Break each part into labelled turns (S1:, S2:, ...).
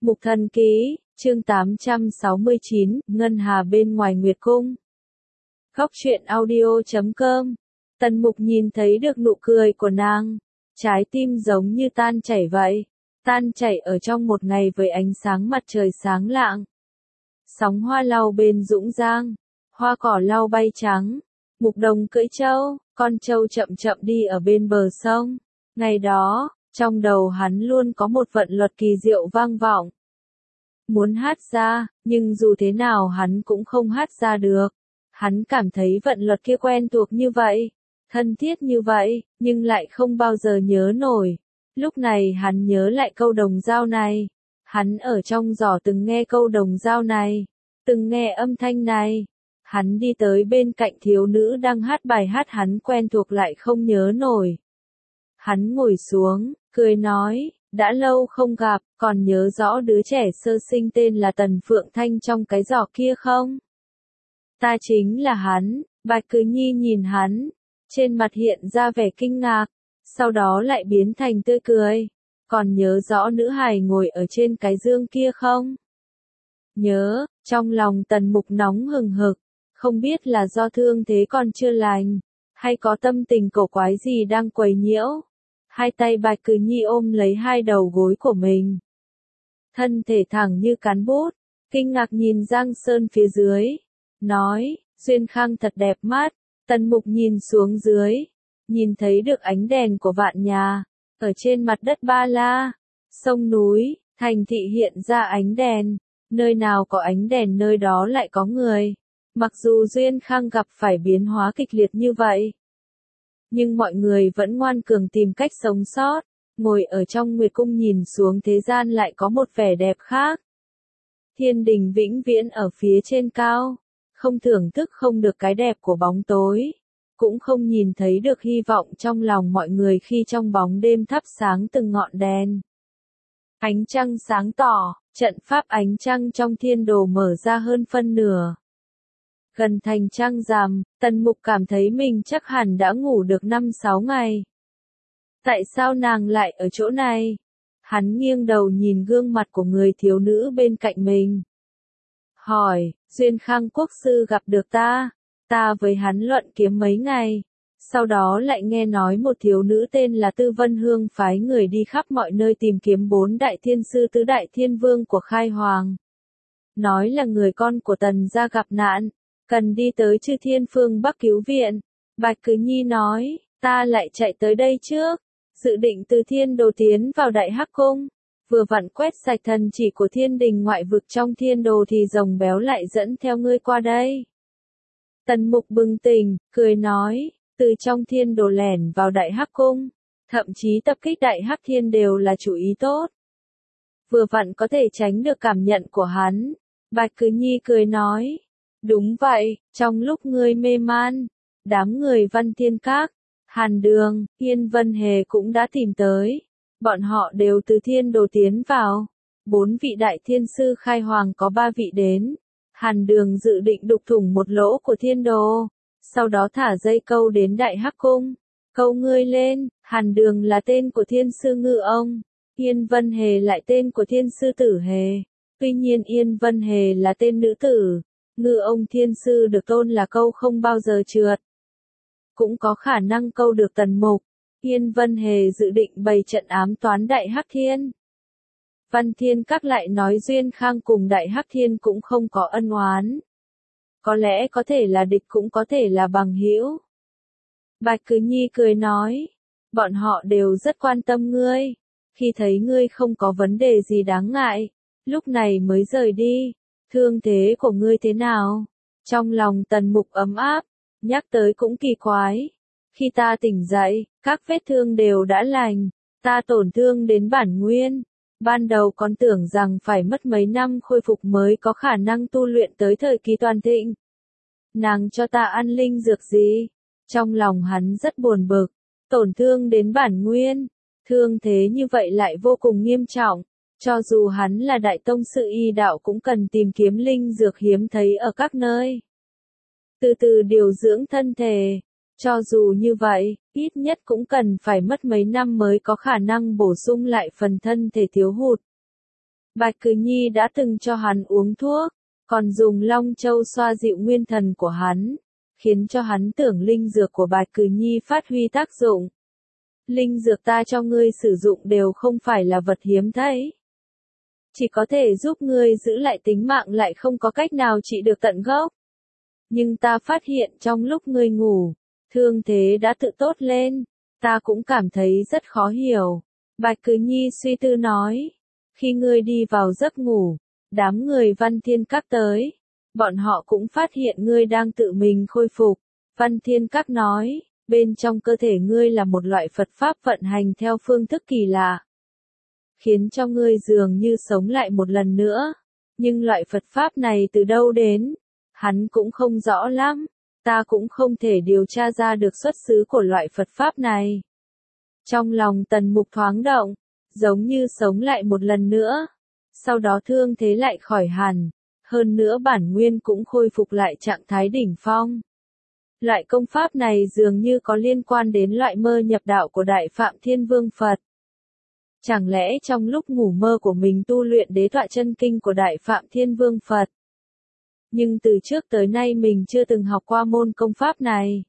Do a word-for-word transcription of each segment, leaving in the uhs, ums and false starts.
S1: Mục Thần Ký, chương tám trăm sáu mươi chín, Ngân Hà bên ngoài Nguyệt Cung. Góc truyện audio chấm com. Tần Mục nhìn thấy được nụ cười của nàng, trái tim giống như tan chảy vậy, tan chảy ở trong một ngày với ánh sáng mặt trời sáng lạng. Sóng hoa lau bên dũng giang, hoa cỏ lau bay trắng, Mục Đồng cưỡi trâu, con trâu chậm chậm đi ở bên bờ sông. Ngày đó, trong đầu hắn luôn có một vận luật kỳ diệu vang vọng. Muốn hát ra, nhưng dù thế nào hắn cũng không hát ra được. Hắn cảm thấy vận luật kia quen thuộc như vậy, thân thiết như vậy, nhưng lại không bao giờ nhớ nổi. Lúc này hắn nhớ lại câu đồng dao này. Hắn ở trong giỏ từng nghe câu đồng dao này, từng nghe âm thanh này. Hắn đi tới bên cạnh thiếu nữ đang hát bài hát hắn quen thuộc lại không nhớ nổi. Hắn ngồi xuống, cười nói, đã lâu không gặp, còn nhớ rõ đứa trẻ sơ sinh tên là Tần Phượng Thanh trong cái giỏ kia không? Ta chính là hắn. Bạch Cứ Nhi nhìn hắn, trên mặt hiện ra vẻ kinh ngạc, sau đó lại biến thành tươi cười. Còn nhớ rõ nữ hài ngồi ở trên cái dương kia không? Nhớ, trong lòng Tần Mục nóng hừng hực, không biết là do thương thế còn chưa lành, hay có tâm tình cổ quái gì đang quấy nhiễu. Hai tay Bạch Cứ Nhi ôm lấy hai đầu gối của mình, thân thể thẳng như cán bút, kinh ngạc nhìn Giang Sơn phía dưới, nói, Duyên Khang thật đẹp mắt. Tần Mục nhìn xuống dưới, nhìn thấy được ánh đèn của vạn nhà, ở trên mặt đất Ba La, sông núi, thành thị hiện ra ánh đèn, nơi nào có ánh đèn nơi đó lại có người. Mặc dù Duyên Khang gặp phải biến hóa kịch liệt như vậy, nhưng mọi người vẫn ngoan cường tìm cách sống sót, ngồi ở trong Nguyệt Cung nhìn xuống thế gian lại có một vẻ đẹp khác. Thiên đình vĩnh viễn ở phía trên cao, không thưởng thức không được cái đẹp của bóng tối, cũng không nhìn thấy được hy vọng trong lòng mọi người khi trong bóng đêm thắp sáng từng ngọn đèn. Ánh trăng sáng tỏ, trận pháp ánh trăng trong thiên đồ mở ra hơn phân nửa. Gần thành trăng rằm, Tần Mục cảm thấy mình chắc hẳn đã ngủ được năm sáu ngày. Tại sao nàng lại ở chỗ này? Hắn nghiêng đầu nhìn gương mặt của người thiếu nữ bên cạnh mình. Hỏi, Duyên Khang quốc sư gặp được ta, ta với hắn luận kiếm mấy ngày. Sau đó lại nghe nói một thiếu nữ tên là Tư Vân Hương phái người đi khắp mọi nơi tìm kiếm bốn đại thiên sư tứ đại thiên vương của Khai Hoàng. Nói là người con của Tần gia gặp nạn, cần đi tới Chư Thiên Phương Bắc cứu viện. Bạch Cứ Nhi nói, ta lại chạy tới đây trước, dự định từ thiên đồ tiến vào Đại Hắc Cung, vừa vặn quét sạch thần chỉ của thiên đình ngoại vực trong thiên đồ thì rồng béo lại dẫn theo ngươi qua đây. Tần Mục bừng tỉnh, cười nói, từ trong thiên đồ lẻn vào Đại Hắc Cung, thậm chí tập kích Đại Hắc Thiên đều là chủ ý tốt. Vừa vặn có thể tránh được cảm nhận của hắn. Bạch Cứ Nhi cười nói, đúng vậy, trong lúc ngươi mê man, đám người Văn Thiên Các, Hàn Đường, Yên Vân Hề cũng đã tìm tới. Bọn họ đều từ thiên đồ tiến vào. Bốn vị đại thiên sư Khai Hoàng có ba vị đến. Hàn Đường dự định đục thủng một lỗ của thiên đồ, sau đó thả dây câu đến Đại Hắc Cung. Câu ngươi lên. Hàn Đường là tên của thiên sư Ngư Ông, Yên Vân Hề lại tên của thiên sư Tử Hề. Tuy nhiên Yên Vân Hề là tên nữ tử, Ngư Ông thiên sư được tôn là câu không bao giờ trượt, cũng có khả năng câu được Tần Mục. Yên Vân Hề dự định bày trận ám toán Đại Hắc Thiên. Văn Thiên Các lại nói Duyên Khang cùng Đại Hắc Thiên cũng không có ân oán. Có lẽ có thể là địch cũng có thể là bằng hữu. Bạch Cứ Nhi cười nói, bọn họ đều rất quan tâm ngươi. Khi thấy ngươi không có vấn đề gì đáng ngại, lúc này mới rời đi. Thương thế của ngươi thế nào? Trong lòng Tần Mục ấm áp, nhắc tới cũng kỳ quái. Khi ta tỉnh dậy, các vết thương đều đã lành, ta tổn thương đến bản nguyên. Ban đầu còn tưởng rằng phải mất mấy năm khôi phục mới có khả năng tu luyện tới thời kỳ toàn thịnh. Nàng cho ta ăn linh dược gì? Trong lòng hắn rất buồn bực, tổn thương đến bản nguyên, thương thế như vậy lại vô cùng nghiêm trọng. Cho dù hắn là đại tông sư y đạo cũng cần tìm kiếm linh dược hiếm thấy ở các nơi, từ từ điều dưỡng thân thể. Cho dù như vậy, ít nhất cũng cần phải mất mấy năm mới có khả năng bổ sung lại phần thân thể thiếu hụt. Bạch Cử Nhi đã từng cho hắn uống thuốc, còn dùng Long Châu xoa dịu nguyên thần của hắn, khiến cho hắn tưởng linh dược của Bạch Cử Nhi phát huy tác dụng. Linh dược ta cho ngươi sử dụng đều không phải là vật hiếm thấy. Chỉ có thể giúp ngươi giữ lại tính mạng lại không có cách nào trị được tận gốc. Nhưng ta phát hiện trong lúc ngươi ngủ, thương thế đã tự tốt lên, ta cũng cảm thấy rất khó hiểu. Bạch Cử Nhi suy tư nói, khi ngươi đi vào giấc ngủ, đám người Văn Thiên Các tới, bọn họ cũng phát hiện ngươi đang tự mình khôi phục. Văn Thiên Các nói, bên trong cơ thể ngươi là một loại Phật Pháp vận hành theo phương thức kỳ lạ, khiến cho ngươi dường như sống lại một lần nữa. Nhưng loại Phật Pháp này từ đâu đến? Hắn cũng không rõ lắm, ta cũng không thể điều tra ra được xuất xứ của loại Phật Pháp này. Trong lòng Tần Mục thoáng động, giống như sống lại một lần nữa. Sau đó thương thế lại khỏi hẳn, hơn nữa bản nguyên cũng khôi phục lại trạng thái đỉnh phong. Loại công pháp này dường như có liên quan đến loại mơ nhập đạo của Đại Phạm Thiên Vương Phật. Chẳng lẽ trong lúc ngủ mơ của mình tu luyện đế tọa chân kinh của Đại Phạm Thiên Vương Phật? Nhưng từ trước tới nay mình chưa từng học qua môn công pháp này.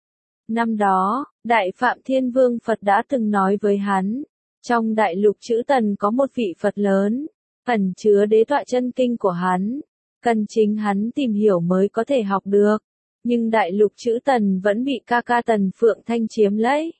S1: Năm đó, Đại Phạm Thiên Vương Phật đã từng nói với hắn, trong đại lục chữ Tần có một vị Phật lớn, ẩn chứa đế tọa chân kinh của hắn, cần chính hắn tìm hiểu mới có thể học được. Nhưng đại lục chữ Tần vẫn bị ca ca Tần Phượng Thanh chiếm lấy.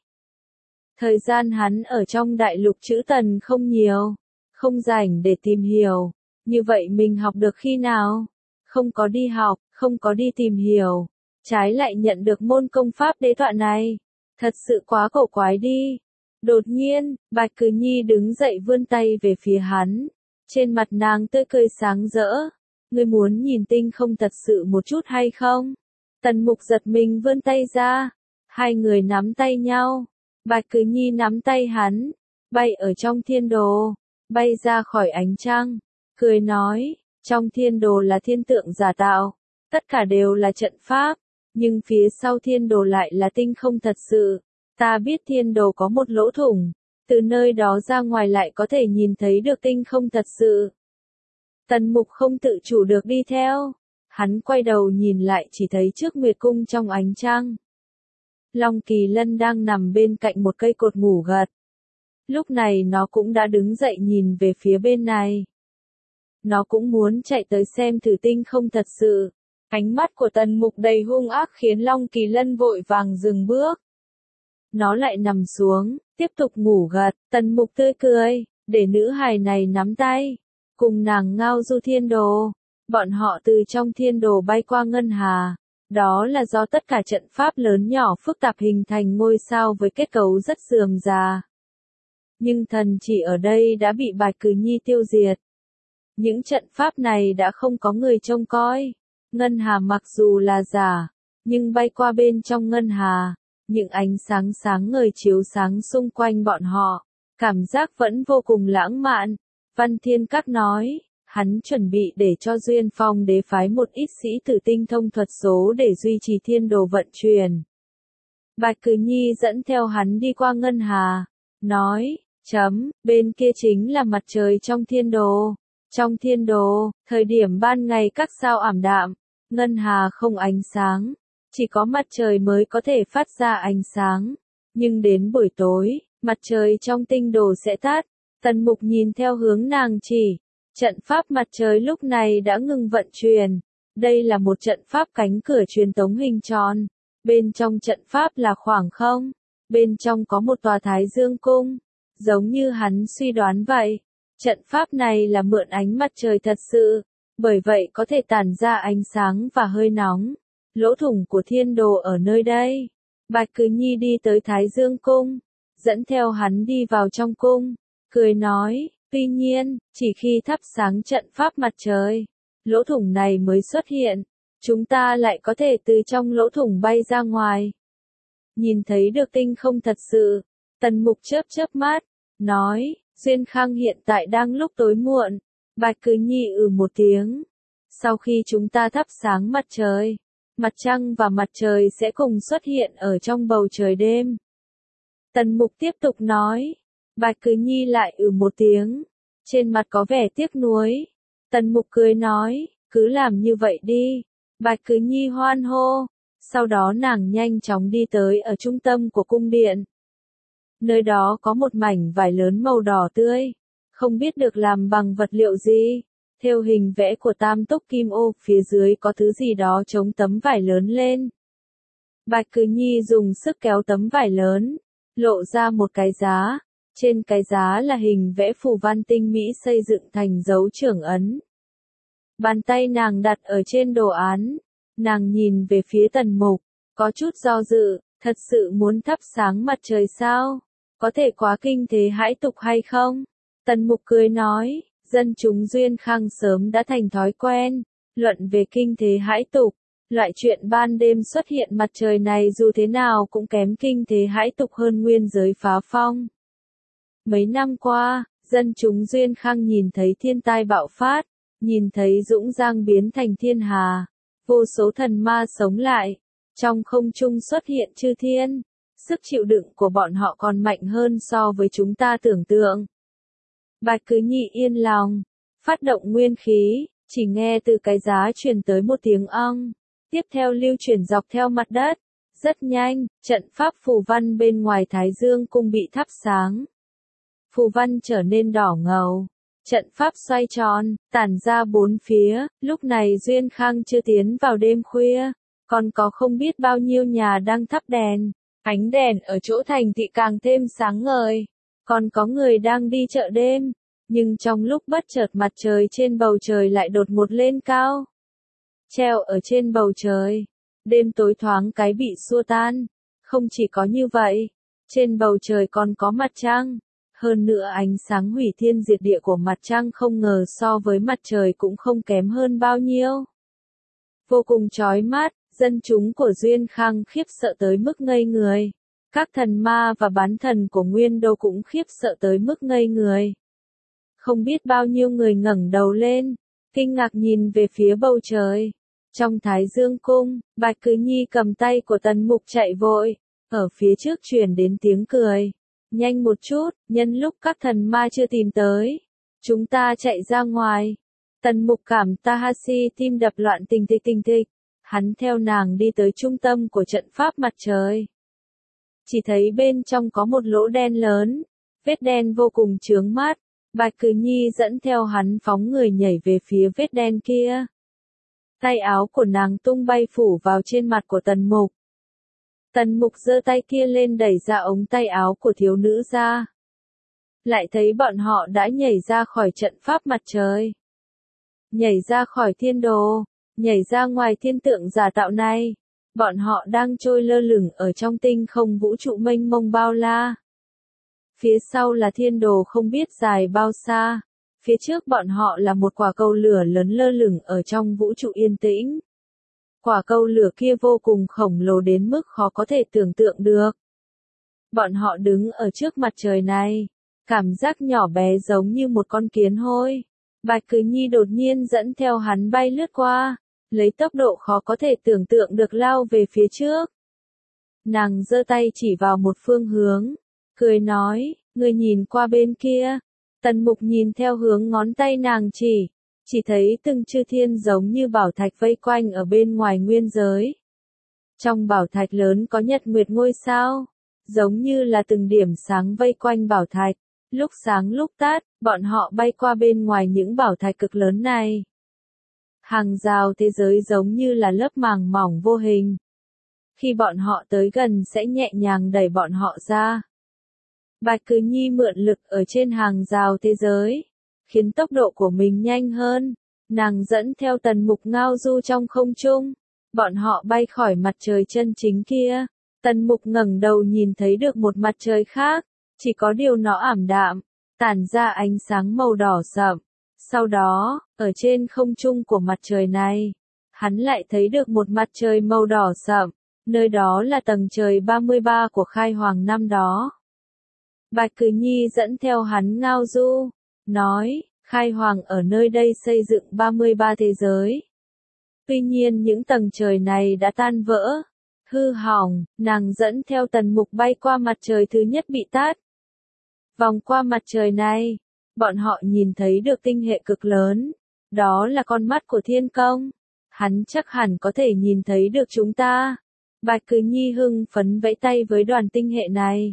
S1: Thời gian hắn ở trong đại lục chữ Tần không nhiều, không rảnh để tìm hiểu, như vậy mình học được khi nào? Không có đi học, không có đi tìm hiểu, trái lại nhận được môn công pháp đế tọa này. Thật sự quá cổ quái đi. Đột nhiên, Bạch Cử Nhi đứng dậy vươn tay về phía hắn. Trên mặt nàng tươi cười sáng rỡ. Ngươi muốn nhìn tinh không thật sự một chút hay không? Tần Mục giật mình vươn tay ra. Hai người nắm tay nhau. Bạch Cử Nhi nắm tay hắn, bay ở trong thiên đồ, bay ra khỏi ánh trăng, cười nói, trong thiên đồ là thiên tượng giả tạo, tất cả đều là trận pháp, nhưng phía sau thiên đồ lại là tinh không thật sự. Ta biết thiên đồ có một lỗ thủng, từ nơi đó ra ngoài lại có thể nhìn thấy được tinh không thật sự. Tần Mục không tự chủ được đi theo, hắn quay đầu nhìn lại chỉ thấy trước Nguyệt Cung trong ánh trăng. Long Kỳ Lân đang nằm bên cạnh một cây cột ngủ gật. Lúc này nó cũng đã đứng dậy nhìn về phía bên này. Nó cũng muốn chạy tới xem thử tinh không thật sự. Ánh mắt của Tần Mục đầy hung ác khiến Long Kỳ Lân vội vàng dừng bước. Nó lại nằm xuống, tiếp tục ngủ gật. Tần Mục tươi cười, để nữ hài này nắm tay, cùng nàng ngao du thiên đồ. Bọn họ từ trong thiên đồ bay qua ngân hà. Đó là do tất cả trận pháp lớn nhỏ phức tạp hình thành ngôi sao với kết cấu rất rườm rà. Nhưng thần chỉ ở đây đã bị Bạch Cử Nhi tiêu diệt. Những trận pháp này đã không có người trông coi. Ngân hà mặc dù là giả, nhưng bay qua bên trong ngân hà, những ánh sáng sáng ngời chiếu sáng xung quanh bọn họ, cảm giác vẫn vô cùng lãng mạn. Văn Thiên Các nói, hắn chuẩn bị để cho Duyên Phong đế phái một ít sĩ tử tinh thông thuật số để duy trì thiên đồ vận chuyển. Bạch Cử Nhi dẫn theo hắn đi qua ngân hà, nói, chấm, bên kia chính là mặt trời trong thiên đồ. Trong thiên đồ, thời điểm ban ngày các sao ảm đạm, ngân hà không ánh sáng, chỉ có mặt trời mới có thể phát ra ánh sáng. Nhưng đến buổi tối, mặt trời trong tinh đồ sẽ tắt. Tần Mục nhìn theo hướng nàng chỉ. Trận pháp mặt trời lúc này đã ngừng vận chuyển. Đây là một trận pháp cánh cửa truyền tống hình tròn. Bên trong trận pháp là khoảng không. Bên trong có một tòa Thái Dương cung. Giống như hắn suy đoán vậy. Trận pháp này là mượn ánh mặt trời thật sự. Bởi vậy có thể tản ra ánh sáng và hơi nóng. Lỗ thủng của thiên đồ ở nơi đây. Bạch Cử Nhi đi tới Thái Dương cung. Dẫn theo hắn đi vào trong cung. Cười nói. Tuy nhiên, chỉ khi thắp sáng trận pháp mặt trời, lỗ thủng này mới xuất hiện, chúng ta lại có thể từ trong lỗ thủng bay ra ngoài. Nhìn thấy được tinh không thật sự, Tần Mục chớp chớp mắt, nói, Duyên Khang hiện tại đang lúc tối muộn. Bạch Cử Nhi ừ một tiếng. Sau khi chúng ta thắp sáng mặt trời, mặt trăng và mặt trời sẽ cùng xuất hiện ở trong bầu trời đêm. Tần Mục tiếp tục nói. Bạch Cử Nhi lại ừ một tiếng. trên mặt có vẻ tiếc nuối. Tần Mục cười nói, cứ làm như vậy đi. Bạch Cứ Nhi hoan hô. Sau đó nàng nhanh chóng đi tới ở trung tâm của cung điện. Nơi đó có một mảnh vải lớn màu đỏ tươi. Không biết được làm bằng vật liệu gì. Theo hình vẽ của tam túc kim ô, phía dưới có thứ gì đó chống tấm vải lớn lên. Bạch Cứ Nhi dùng sức kéo tấm vải lớn, lộ ra một cái giá. Trên cái giá là hình vẽ phù văn tinh mỹ xây dựng thành dấu trưởng ấn. Bàn tay nàng đặt ở trên đồ án. Nàng nhìn về phía Tần Mục, có chút do dự, thật sự muốn thắp sáng mặt trời sao? Có thể quá kinh thế hãi tục hay không? Tần Mục cười nói, dân chúng Duyên Khang sớm đã thành thói quen, luận về kinh thế hãi tục. Loại chuyện ban đêm xuất hiện mặt trời này dù thế nào cũng kém kinh thế hãi tục hơn nguyên giới phá phong. Mấy năm qua, dân chúng Duyên Khang nhìn thấy thiên tai bạo phát, nhìn thấy dũng giang biến thành thiên hà, vô số thần ma sống lại, trong không trung xuất hiện chư thiên, sức chịu đựng của bọn họ còn mạnh hơn so với chúng ta tưởng tượng. Bạch Cứ Nhi yên lòng, phát động nguyên khí, chỉ nghe từ cái giá truyền tới một tiếng ong, tiếp theo lưu chuyển dọc theo mặt đất, rất nhanh, trận pháp phù văn bên ngoài Thái Dương cung bị thắp sáng. Phù văn trở nên đỏ ngầu. Trận pháp xoay tròn, tản ra bốn phía, lúc này Duyên Khang chưa tiến vào đêm khuya, còn có không biết bao nhiêu nhà đang thắp đèn, ánh đèn ở chỗ thành thị càng thêm sáng ngời, còn có người đang đi chợ đêm, nhưng trong lúc bất chợt mặt trời trên bầu trời lại đột ngột lên cao. Treo ở trên bầu trời, đêm tối thoáng cái bị xua tan, không chỉ có như vậy, trên bầu trời còn có mặt trăng. Hơn nữa ánh sáng hủy thiên diệt địa của mặt trăng không ngờ so với mặt trời cũng không kém hơn bao nhiêu. Vô cùng chói mắt, dân chúng của Duyên Khang khiếp sợ tới mức ngây người. Các thần ma và bán thần của Nguyên Đô cũng khiếp sợ tới mức ngây người. Không biết bao nhiêu người ngẩng đầu lên, kinh ngạc nhìn về phía bầu trời. Trong Thái Dương cung, Bạch Cứ Nhi cầm tay của Tần Mục chạy vội, ở phía trước truyền đến tiếng cười. Nhanh một chút, nhân lúc các thần ma chưa tìm tới. Chúng ta chạy ra ngoài. Tần Mục cảm Tahashi tim đập loạn tình thịch tình thịch. Hắn theo nàng đi tới trung tâm của trận pháp mặt trời. Chỉ thấy bên trong có một lỗ đen lớn. Vết đen vô cùng chướng mắt. Bạch Cứ Nhi dẫn theo hắn phóng người nhảy về phía vết đen kia. Tay áo của nàng tung bay phủ vào trên mặt của Tần Mục. Tần Mục giơ tay kia lên đẩy ra ống tay áo của thiếu nữ ra. Lại thấy bọn họ đã nhảy ra khỏi trận pháp mặt trời. Nhảy ra khỏi thiên đồ, nhảy ra ngoài thiên tượng giả tạo này. Bọn họ đang trôi lơ lửng ở trong tinh không vũ trụ mênh mông bao la. Phía sau là thiên đồ không biết dài bao xa. Phía trước bọn họ là một quả cầu lửa lớn lơ lửng ở trong vũ trụ yên tĩnh. Quả cầu lửa kia vô cùng khổng lồ đến mức khó có thể tưởng tượng được. Bọn họ đứng ở trước mặt trời này, cảm giác nhỏ bé giống như một con kiến hôi. Bạch Cứ Nhi đột nhiên dẫn theo hắn bay lướt qua, lấy tốc độ khó có thể tưởng tượng được lao về phía trước. Nàng giơ tay chỉ vào một phương hướng, cười nói, người nhìn qua bên kia. Tần Mục nhìn theo hướng ngón tay nàng chỉ. Chỉ thấy từng chư thiên giống như bảo thạch vây quanh ở bên ngoài nguyên giới. Trong bảo thạch lớn có nhật nguyệt ngôi sao, giống như là từng điểm sáng vây quanh bảo thạch. Lúc sáng lúc tắt, bọn họ bay qua bên ngoài những bảo thạch cực lớn này. Hàng rào thế giới giống như là lớp màng mỏng vô hình. Khi bọn họ tới gần sẽ nhẹ nhàng đẩy bọn họ ra. Bạch Cứ Nhi mượn lực ở trên hàng rào thế giới, khiến tốc độ của mình nhanh hơn. Nàng dẫn theo Tần Mục ngao du trong không trung. Bọn họ bay khỏi mặt trời chân chính kia. Tần Mục ngẩng đầu nhìn thấy được một mặt trời khác, chỉ có điều nó ảm đạm, tản ra ánh sáng màu đỏ sậm. Sau đó, ở trên không trung của mặt trời này, hắn lại thấy được một mặt trời màu đỏ sậm, nơi đó là tầng trời ba mươi ba của Khai Hoàng năm đó. Bạch Cứ Nhi dẫn theo hắn ngao du, nói, Khai Hoàng ở nơi đây xây dựng ba mươi ba thế giới. Tuy nhiên những tầng trời này đã tan vỡ, hư hỏng, nàng dẫn theo Tần Mục bay qua mặt trời thứ nhất bị tắt. Vòng qua mặt trời này, bọn họ nhìn thấy được tinh hệ cực lớn. Đó là con mắt của thiên công. Hắn chắc hẳn có thể nhìn thấy được chúng ta. Bạch Cử Nhi hưng phấn vẫy tay với đoàn tinh hệ này.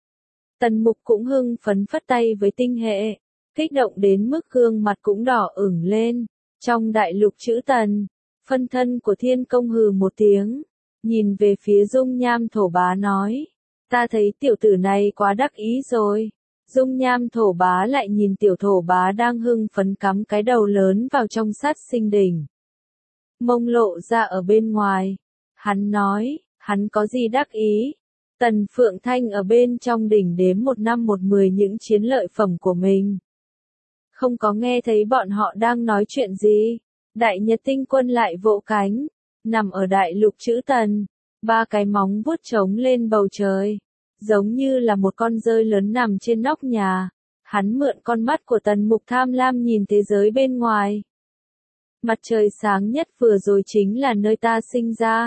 S1: Tần Mục cũng hưng phấn phất tay với tinh hệ, kích động đến mức gương mặt cũng đỏ ửng lên. Trong đại lục chữ Tần, phân thân của thiên công hừ một tiếng, nhìn về phía Dung Nham Thổ Bá nói, ta thấy tiểu tử này quá đắc ý rồi. Dung Nham Thổ Bá lại nhìn tiểu thổ bá đang hưng phấn cắm cái đầu lớn vào trong sát sinh đỉnh. Mông lộ ra ở bên ngoài. Hắn nói, hắn có gì đắc ý? Tần Phượng Thanh ở bên trong đỉnh đếm một năm một mười những chiến lợi phẩm của mình. Không có nghe thấy bọn họ đang nói chuyện gì. Đại Nhật Tinh Quân lại vỗ cánh, nằm ở đại lục chữ Tần, ba cái móng vuốt trống lên bầu trời, giống như là một con dơi lớn nằm trên nóc nhà. Hắn mượn con mắt của Tần Mục tham lam nhìn thế giới bên ngoài. Mặt trời sáng nhất vừa rồi chính là nơi ta sinh ra.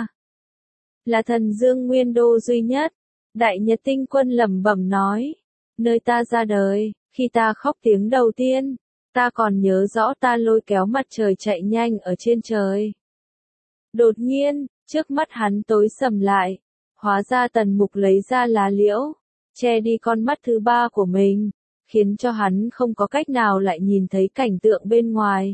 S1: Là thần dương nguyên đô duy nhất. Đại Nhật Tinh Quân lẩm bẩm nói. Nơi ta ra đời, khi ta khóc tiếng đầu tiên, ta còn nhớ rõ ta lôi kéo mặt trời chạy nhanh ở trên trời. Đột nhiên, trước mắt hắn tối sầm lại. Hóa ra Tần Mục lấy ra lá liễu, che đi con mắt thứ ba của mình, khiến cho hắn không có cách nào lại nhìn thấy cảnh tượng bên ngoài.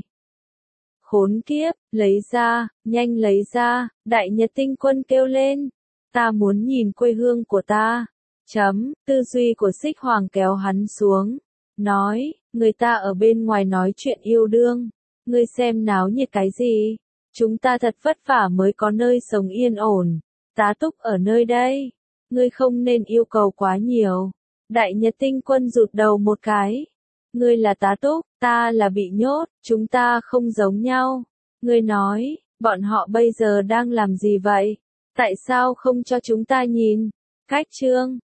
S1: Khốn kiếp, lấy ra, nhanh lấy ra, Đại Nhật Tinh Quân kêu lên. Ta muốn nhìn quê hương của ta. Chấm, tư duy của Xích Hoàng kéo hắn xuống. Nói, người ta ở bên ngoài nói chuyện yêu đương. Ngươi xem náo nhiệt cái gì? Chúng ta thật vất vả mới có nơi sống yên ổn. Tá túc ở nơi đây. Ngươi không nên yêu cầu quá nhiều. Đại Nhật Tinh Quân rụt đầu một cái. Ngươi là tá túc, ta là bị nhốt, chúng ta không giống nhau. Ngươi nói, bọn họ bây giờ đang làm gì vậy? Tại sao không cho chúng ta nhìn? Cách chương